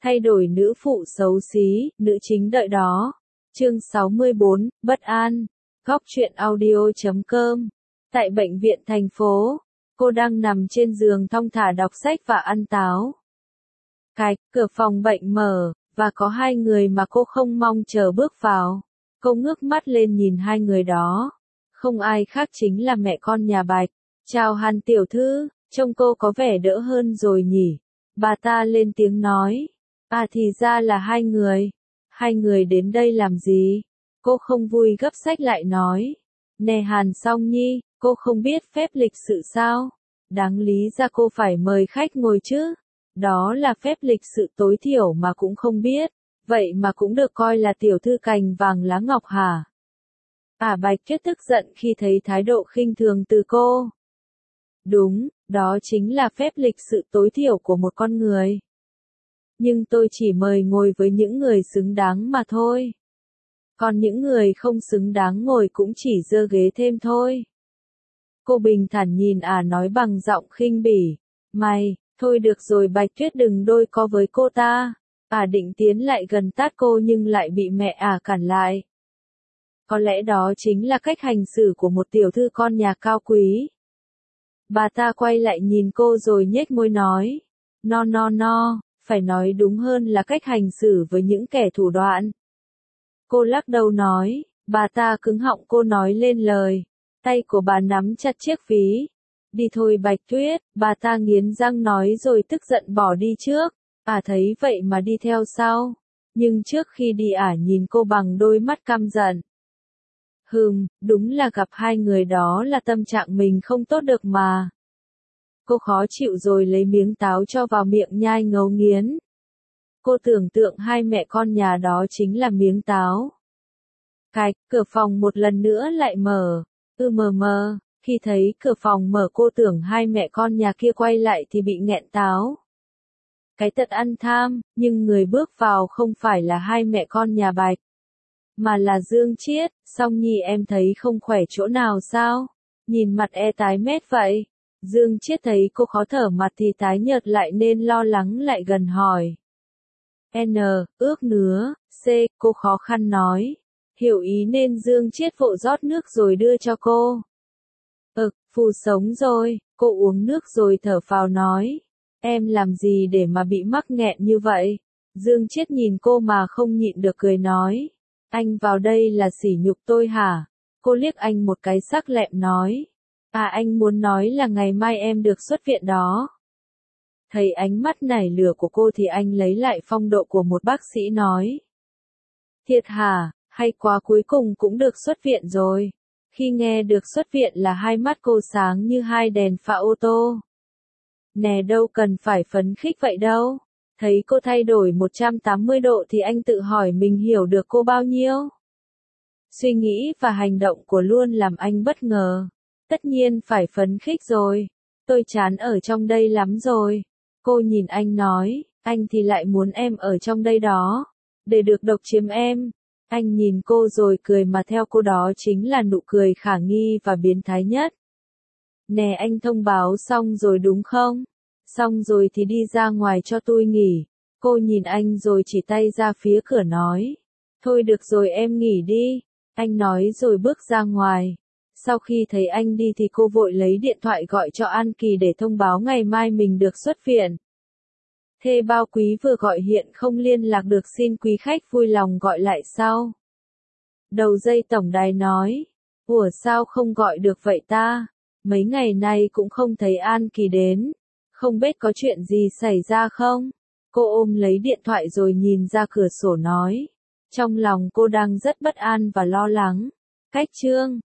Thay đổi nữ phụ xấu xí, nữ chính đợi đó. Chương 64, bất an. Góc truyện audio.com. Tại bệnh viện thành phố, cô đang nằm trên giường thong thả đọc sách và ăn táo. Cửa phòng bệnh mở, và có hai người mà cô không mong chờ bước vào. Cô ngước mắt lên nhìn hai người đó. Không ai khác chính là mẹ con nhà Bạch. Chào Hàn tiểu thư, trông cô có vẻ đỡ hơn rồi nhỉ? Bà ta lên tiếng nói. À thì ra là hai người. Hai người đến đây làm gì? Cô không vui gấp sách lại nói. Nè Hàn Song Nhi, cô không biết phép lịch sự sao? Đáng lý ra cô phải mời khách ngồi chứ. Đó là phép lịch sự tối thiểu mà cũng không biết. Vậy mà cũng được coi là tiểu thư cành vàng lá ngọc hả? Bạch Tuyết tức giận khi thấy thái độ khinh thường từ cô. Đúng, đó chính là phép lịch sự tối thiểu của một con người. Nhưng tôi chỉ mời ngồi với những người xứng đáng mà thôi. Còn những người không xứng đáng ngồi cũng chỉ dơ ghế thêm thôi. Cô bình thản nhìn nói bằng giọng khinh bỉ. Mày, thôi được rồi Bạch Tuyết đừng đôi co với cô ta. Định tiến lại gần tát cô nhưng lại bị mẹ cản lại. Có lẽ đó chính là cách hành xử của một tiểu thư con nhà cao quý. Bà ta quay lại nhìn cô rồi nhếch môi nói. No, phải nói đúng hơn là cách hành xử với những kẻ thủ đoạn. Cô lắc đầu nói, bà ta cứng họng cô nói lên lời. Tay của bà nắm chặt chiếc ví. Đi thôi Bạch Tuyết, bà ta nghiến răng nói rồi tức giận bỏ đi trước. Thấy vậy mà đi theo sau. Nhưng trước khi đi nhìn cô bằng đôi mắt căm giận. Đúng là gặp hai người đó là tâm trạng mình không tốt được mà. Cô khó chịu rồi lấy miếng táo cho vào miệng nhai ngấu nghiến. Cô tưởng tượng hai mẹ con nhà đó chính là miếng táo. Cửa phòng một lần nữa lại mở. Khi thấy cửa phòng mở cô tưởng hai mẹ con nhà kia quay lại thì bị nghẹn táo. Cái tật ăn tham, nhưng người bước vào không phải là hai mẹ con nhà Bạch. Mà là Dương Chiết. Song Nhi em thấy không khỏe chỗ nào sao? Nhìn mặt tái mét vậy. Dương Chiết thấy cô khó thở mặt thì tái nhợt lại nên lo lắng lại gần hỏi. Ước nữa, cô khó khăn nói. Hiểu ý nên Dương Chiết vội rót nước rồi đưa cho cô. Phù sống rồi, cô uống nước rồi thở phào nói. Em làm gì để mà bị mắc nghẹn như vậy? Dương Chiết nhìn cô mà không nhịn được cười nói. Anh vào đây là sỉ nhục tôi hả? Cô liếc anh một cái sắc lẹm nói. Anh muốn nói là ngày mai em được xuất viện đó. Thấy ánh mắt nảy lửa của cô thì anh lấy lại phong độ của một bác sĩ nói. Thiệt hả, hay quá cuối cùng cũng được xuất viện rồi. Khi nghe được xuất viện là hai mắt cô sáng như hai đèn pha ô tô. Nè đâu cần phải phấn khích vậy đâu. Thấy cô thay đổi 180 độ thì anh tự hỏi mình hiểu được cô bao nhiêu. Suy nghĩ và hành động của luôn làm anh bất ngờ. Tất nhiên phải phấn khích rồi. Tôi chán ở trong đây lắm rồi. Cô nhìn anh nói, anh thì lại muốn em ở trong đây đó. Để được độc chiếm em. Anh nhìn cô rồi cười mà theo cô đó chính là nụ cười khả nghi và biến thái nhất. Nè anh thông báo xong rồi đúng không? Xong rồi thì đi ra ngoài cho tôi nghỉ. Cô nhìn anh rồi chỉ tay ra phía cửa nói. Thôi được rồi em nghỉ đi. Anh nói rồi bước ra ngoài. Sau khi thấy anh đi thì cô vội lấy điện thoại gọi cho An Kỳ để thông báo ngày mai mình được xuất viện. Thê Bao Quý vừa gọi hiện không liên lạc được xin quý khách vui lòng gọi lại sau. Đầu dây tổng đài nói. Ủa sao không gọi được vậy ta? Mấy ngày nay cũng không thấy An Kỳ đến. Không biết có chuyện gì xảy ra không? Cô ôm lấy điện thoại rồi nhìn ra cửa sổ nói. Trong lòng cô đang rất bất an và lo lắng. Cách chương